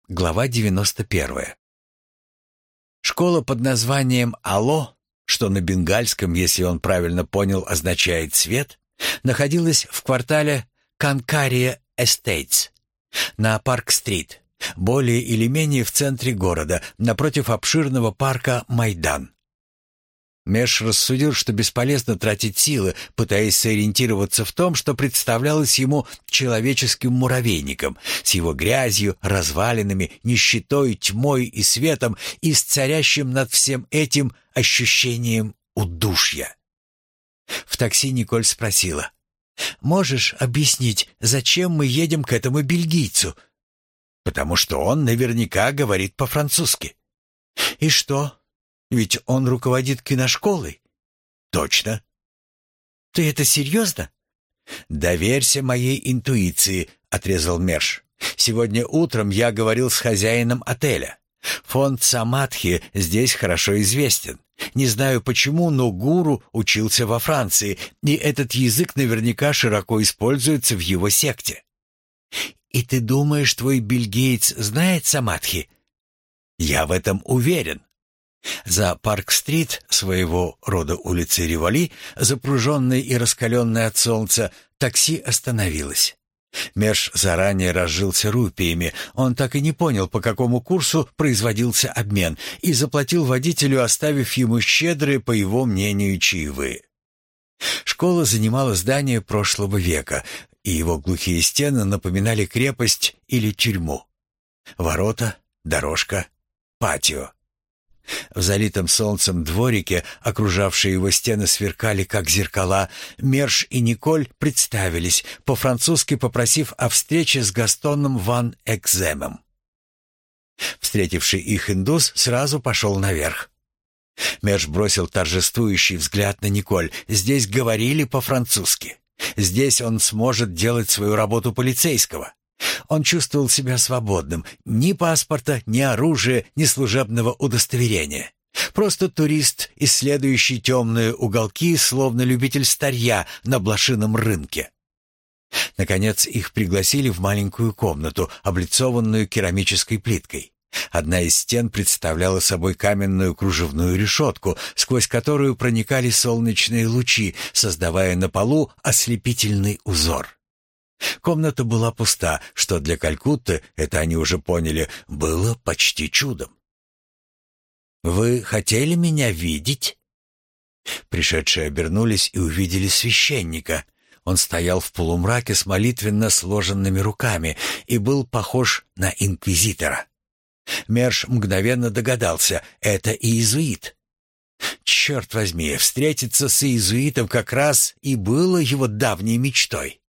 Глава 91. Школа под названием «Ало», что на бенгальском, если он правильно понял, означает «свет», находилась в квартале Канкария Эстейтс на Парк-стрит, более или менее в центре города, напротив обширного парка Майдан. Меш рассудил, что бесполезно тратить силы, пытаясь сориентироваться в том, что представлялось ему человеческим муравейником, с его грязью, развалинами, нищетой, тьмой и светом, и с царящим над всем этим ощущением удушья. В такси Николь спросила: «Можешь объяснить, зачем мы едем к этому бельгийцу?» «Потому что он наверняка говорит по-французски». «И что? Ведь он руководит киношколой». «Точно». «Ты это серьезно?» «Доверься моей интуиции», — отрезал Мерш. «Сегодня утром я говорил с хозяином отеля. Фонд Самадхи здесь хорошо известен. Не знаю почему, но гуру учился во Франции, и этот язык наверняка широко используется в его секте». «И ты думаешь, твой бельгиец знает Самадхи?» «Я в этом уверен». За Парк-стрит, своего рода улицей Риволи, запруженной и раскаленной от солнца, такси остановилось. Мерш заранее разжился рупиями, он так и не понял, по какому курсу производился обмен, и заплатил водителю, оставив ему щедрые, по его мнению, чаевые. Школа занимала здание прошлого века, и его глухие стены напоминали крепость или тюрьму. Ворота, дорожка, патио. В залитом солнцем дворике, окружавшие его стены, сверкали, как зеркала. Мерш и Николь представились, по-французски попросив о встрече с Гастоном ван Экземом. Встретивший их индус сразу пошел наверх. Мерш бросил торжествующий взгляд на Николь. Здесь говорили по-французски. Здесь он сможет делать свою работу полицейского. Он чувствовал себя свободным. Ни паспорта, ни оружия, ни служебного удостоверения. Просто турист, исследующий темные уголки, словно любитель старья на блошином рынке. Наконец их пригласили в маленькую комнату, облицованную керамической плиткой. Одна из стен представляла собой каменную кружевную решетку, сквозь которую проникали солнечные лучи, создавая на полу ослепительный узор. Комната была пуста, что для Калькутты, это они уже поняли, было почти чудом. «Вы хотели меня видеть?» Пришедшие обернулись и увидели священника. Он стоял в полумраке с молитвенно сложенными руками и был похож на инквизитора. Мерш мгновенно догадался — это иезуит. Черт возьми, встретиться с иезуитом как раз и было его давней мечтой.